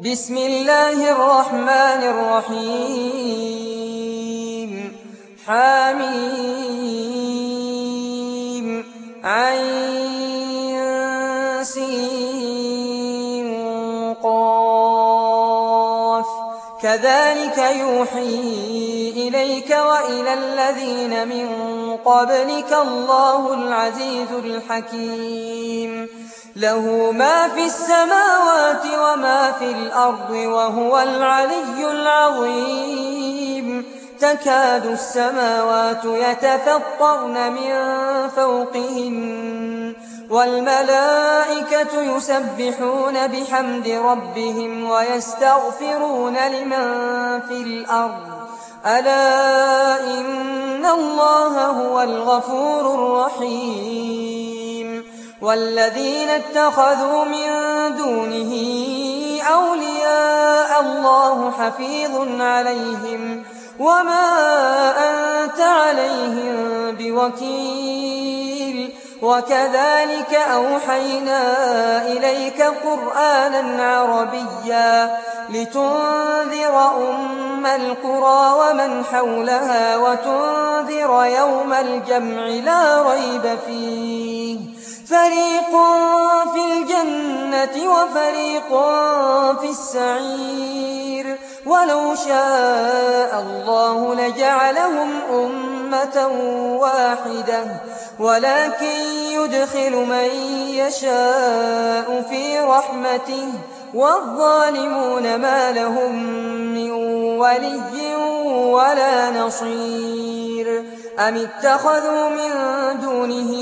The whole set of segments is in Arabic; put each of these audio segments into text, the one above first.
بسم الله الرحمن الرحيم حميم عين سين قاف كذلك يوحي إليك وإلى الذين من قبلك الله العزيز الحكيم له ما في السماوات وما في الأرض وهو العلي العظيم تكاد السماوات يتفطرن من فوقهن والملائكة يسبحون بحمد ربهم ويستغفرون لمن في الأرض ألا إن الله هو الغفور الرحيم والذين اتخذوا من دونه أولياء الله حفيظ عليهم وما أنت عليهم بوكيل وكذلك أوحينا إليك قرآنا عربيا لتنذر أم القرى ومن حولها وتنذر يوم الجمع لا ريب فيه فريق في الجنة وفريق في السعير ولو شاء الله لجعلهم أمة واحدة ولكن يدخل من يشاء في رحمته والظالمون ما لهم من ولي ولا نصير أم اتخذوا من دونه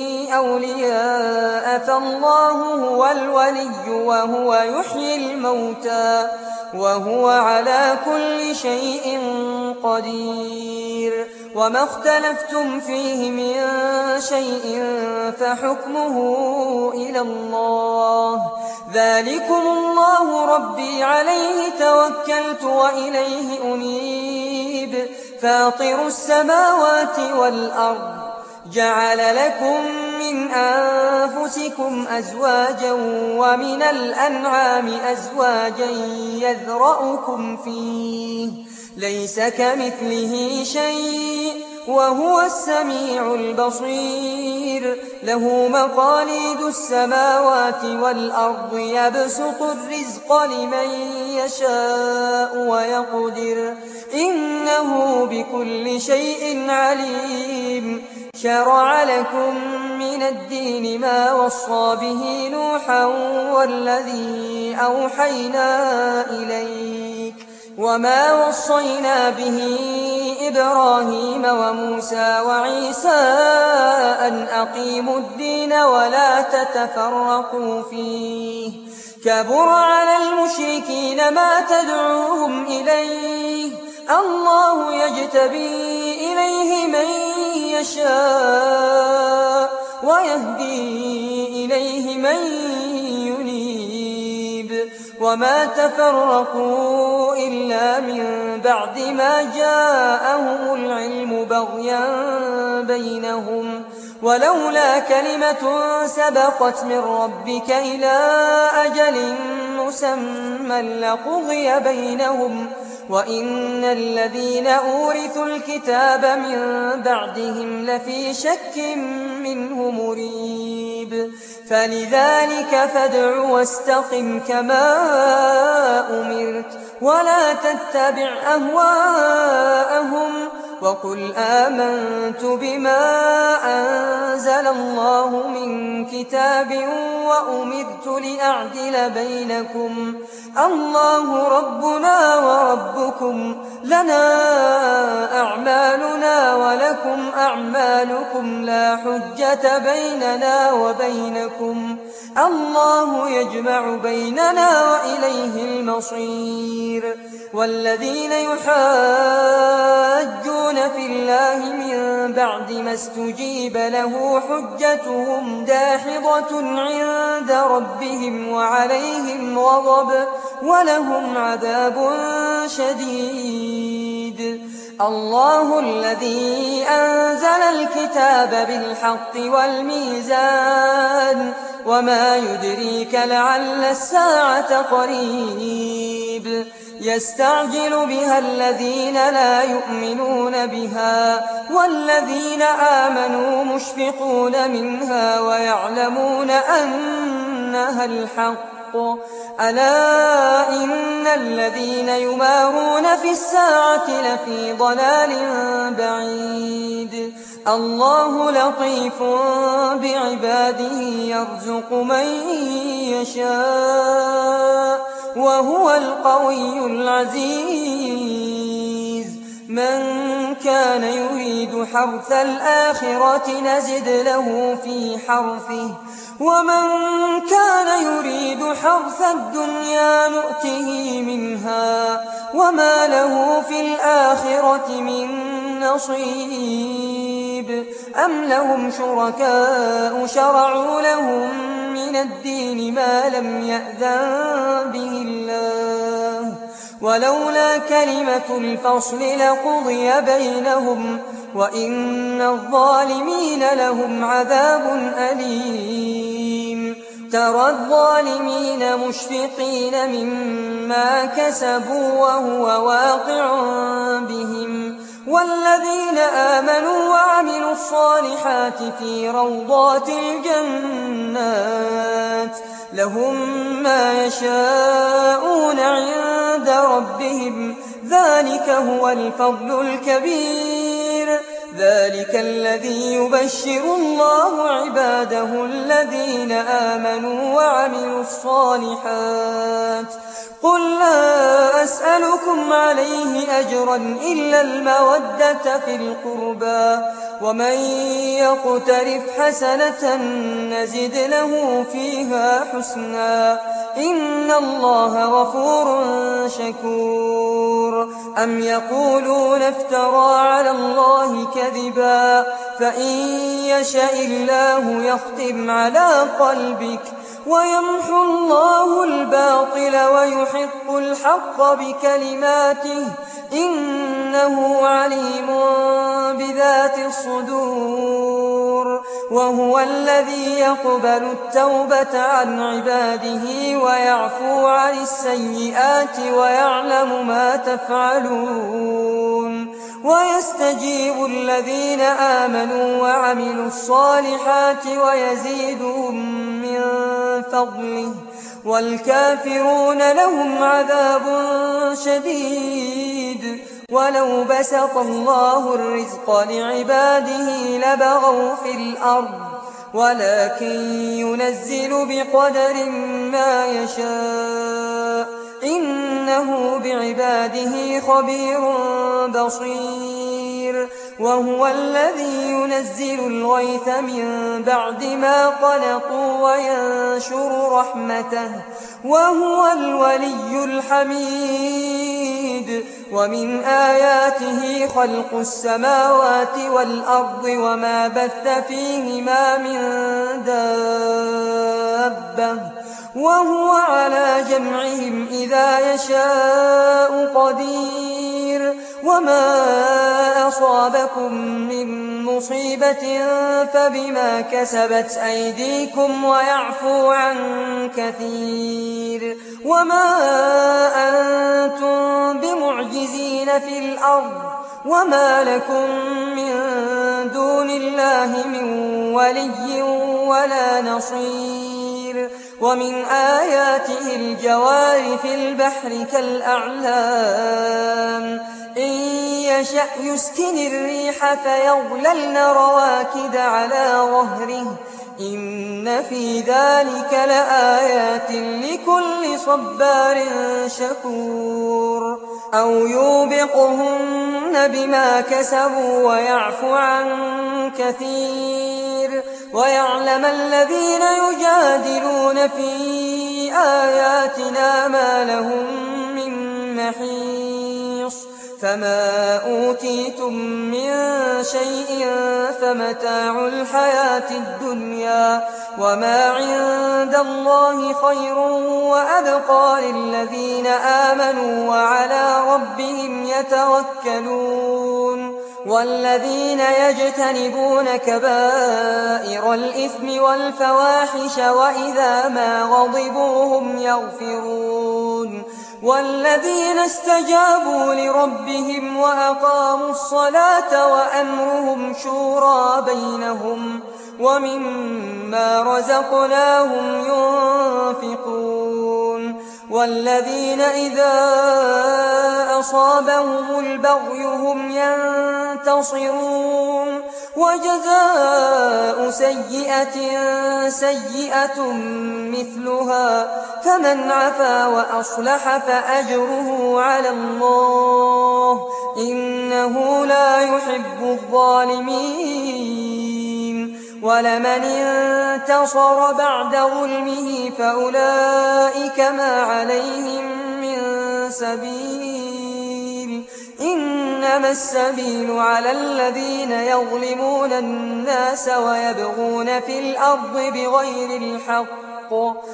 أولياء فالله هو الولي وهو يحيي الموتى وهو على كل شيء قدير وما اختلفتم فيه من شيء فحكمه إلى الله ذلكم الله ربي عليه توكلت وإليه أنيب فاطر السماوات والأرض جعل لكم من أنفسكم أزواجا ومن الأنعام أزواجا يذرأكم فيه ليس كمثله شيء وهو السميع البصير له مقاليد السماوات والأرض يبسط الرزق لمن يشاء ويقدر إنه بكل شيء عليم شرع لكم من الدين ما وصى به نوحا والذي أوحينا إليك وما وصينا به إبراهيم وموسى وعيسى أن أقيموا الدين ولا تتفرقوا فيه كبر على المشركين ما تدعوهم إليه الله يجتبي إليه من يشاء ويهدي إليه من ينيب وما تفرقوا إلا من بعد ما جاءهم العلم بغيا بينهم ولولا كلمة سبقت من ربك إلى أجل مسمى لقضي بينهم وإن الذين أورثوا الكتاب من بعدهم لفي شك منه مريب فلذلك فادع واستقم كما أمرت ولا تتبع أهواءهم وقل آمنت بما أنزل الله من كتاب وأمرت لأعدل بينكم الله ربنا وربكم لنا أعمالنا ولكم أعمالكم لا حجة بيننا وبينكم الله يجمع بيننا وإليه المصير والذين يحاجون في الله من بعد ما استجيب له حجتهم داحضة عند ربهم وعليهم غضب ولهم عذاب شديد الله الذي أنزل الكتاب بالحق والميزان وما يدريك لعل الساعة قريب يستعجل بها الذين لا يؤمنون بها والذين آمنوا مشفقون منها ويعلمون أنها الحق. ألا إن الذين يمارون في الساعة لفي ضلال بعيد. الله لطيف بعباده يرزق من يشاء وهو القوي العزيز. من كان يريد حرث الآخرة نزد له في حرثه ومن كان يريد حرث الدنيا نؤته منها وما له في الآخرة من نصيب. أم لهم شركاء شرعوا لهم من الدين ما لم يأذن به الله ولولا كلمة الفصل لقضي بينهم وإن الظالمين لهم عذاب أليم. ترى الظالمين مشفقين مما كسبوا وهو واقع بهم والذين آمنوا وعملوا الصالحات في روضات الجنات لهم ما يشاءون عند ربهم ذلك هو الفضل الكبير. ذلك الذي يبشر الله عباده الذين آمنوا وعملوا الصالحات. قل لا أسألكم عليه أجرا إلا المودة في القربى ومن يقترف حسنة نزد له فيها حسنا إن الله غفور شكور. أم يقولون افترى على الله كذبا فإن يشاء الله يختم على قلبك ويمحو الله الباطل ويحق الحق بكلماته إنه عليم بذات الصدور. وهو الذي يقبل التوبة عن عباده ويعفو عن السيئات ويعلم ما تفعلون ويستجيب الذين آمنوا وعملوا الصالحات ويزيدهم من فضله والكافرون لهم عذاب شديد. ولو بسط الله الرزق لعباده لبغوا في الأرض ولكن ينزل بقدر ما يشاء إنه بعباده خبير بصير. وهو الذي ينزل الغيث من بعد ما قنطوا وينشر رحمته وهو الولي الحميد. ومن آياته خلق السماوات والأرض وما بث فيهما من دابة وهو على جمعهم إذا يشاء قدير. وما أصابكم من مصيبة فبما كسبت أيديكم ويعفو عن كثير. وما أنتم بمعجزين في الأرض وما لكم من دون الله من ولي ولا نصير. ومن آياته الجوار في البحر كالأعلام إن يشأ يسكن الريح فيظللن رواكد على ظهره إن في ذلك لآيات لكل صبار شكور. أو يوبقهن بما كسبوا ويعفو عن كثير ويعلم الذين يجادلون في آياتنا ما لهم من محيص. فما أوتيتم من شيء فمتاع الحياة الدنيا وما عند الله خير وأبقى للذين آمنوا وعلى ربهم يتوكلون. والذين يجتنبون كبائر الإثم والفواحش وإذا ما غضبوا هم يغفرون. والذين استجابوا لربهم وأقاموا الصلاة وأمرهم شورى بينهم ومما رزقناهم ينفقون والذين إذا أصابهم البغي هم ينتصرون وجزاء سيئة سيئة مثلها فمن عفا وأصلح فأجره على الله إنه لا يحب الظالمين ولمن انتصر بعد ظلمه فأولئك ما عليهم من سبيل إنما السبيل على الذين يظلمون الناس ويبغون في الأرض بغير الحق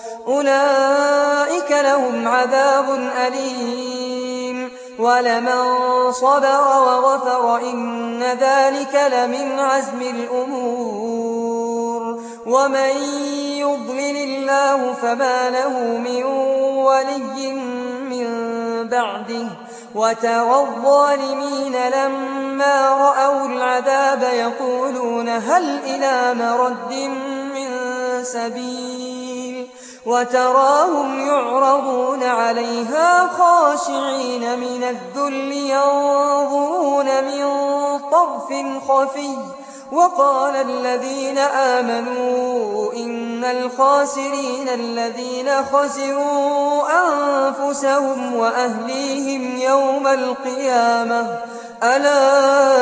أولئك لهم عذاب أليم ولمن صبر وغفر إن ذلك لمن عزم الأمور ومن يضلل الله فما له من ولي من بعده وترى الظالمين لما رأوا العذاب يقولون هل إلى مرد من سبيل وتراهم يعرضون عليها خاشعين من الذل ينظرون من طرف خفي وقال الذين آمنوا إن الخاسرين الذين خسروا أنفسهم وأهليهم يوم القيامة ألا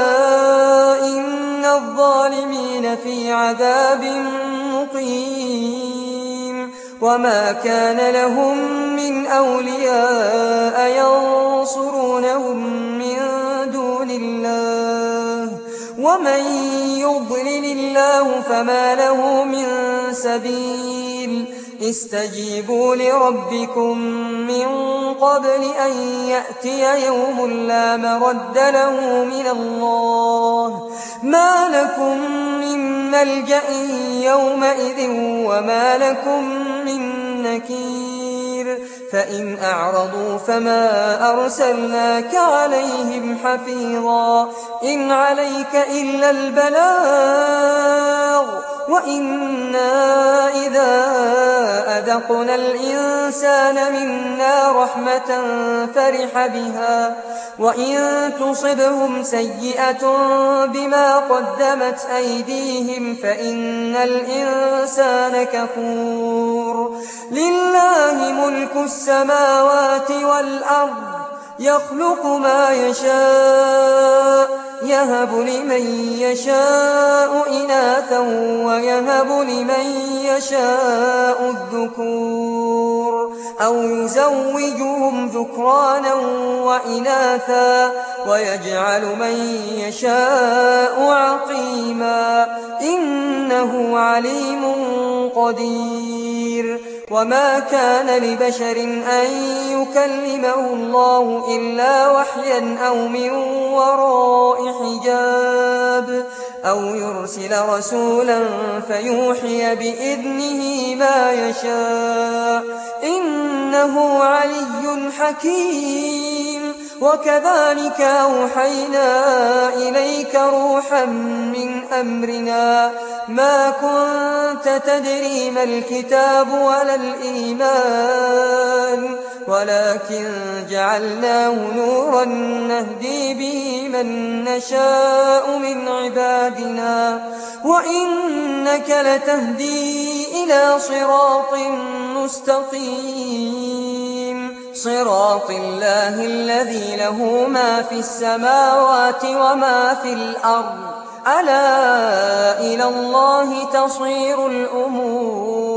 إن الظالمين في عذاب مقيم وما كان لهم من أولياء ينصرونهم من دون الله ومن يضلل الله فما له من سبيل استجيبوا لربكم من قبل أن يأتي يوم لا مرد له من الله ما لكم من ملجأ يومئذ وما لكم من نكير فإن أعرضوا فما أرسلناك عليهم حفيظا إن عليك إلا البلاغ وإنا إذا أذقنا الإنسان منا رحمة فرح بها وإن تصبهم سيئة بما قدمت أيديهم فإن الإنسان كفور لله ملك السماوات والأرض يخلق ما يشاء يهب لمن يشاء إناثا ويهب لمن يشاء الذكور أو يزوجهم ذكرانا وإناثا ويجعل من يشاء عقيما إنه عليم قدير وما كان لبشر أن يكلمه الله إلا وحيا أو من وراء حجاب أو يرسل رسولا فيوحي بإذنه ما يشاء إنه علي حكيم وكذلك أوحينا إليك روحا من أمرنا ما كنت تدري ما الكتاب ولا الإيمان ولكن جعلناه نورا نهدي به من نشاء من عبادنا وإنك لتهدي إلى صراط مستقيم صراط الله الذي له ما في السماوات وما في الأرض ألا إلى الله تصير الأمور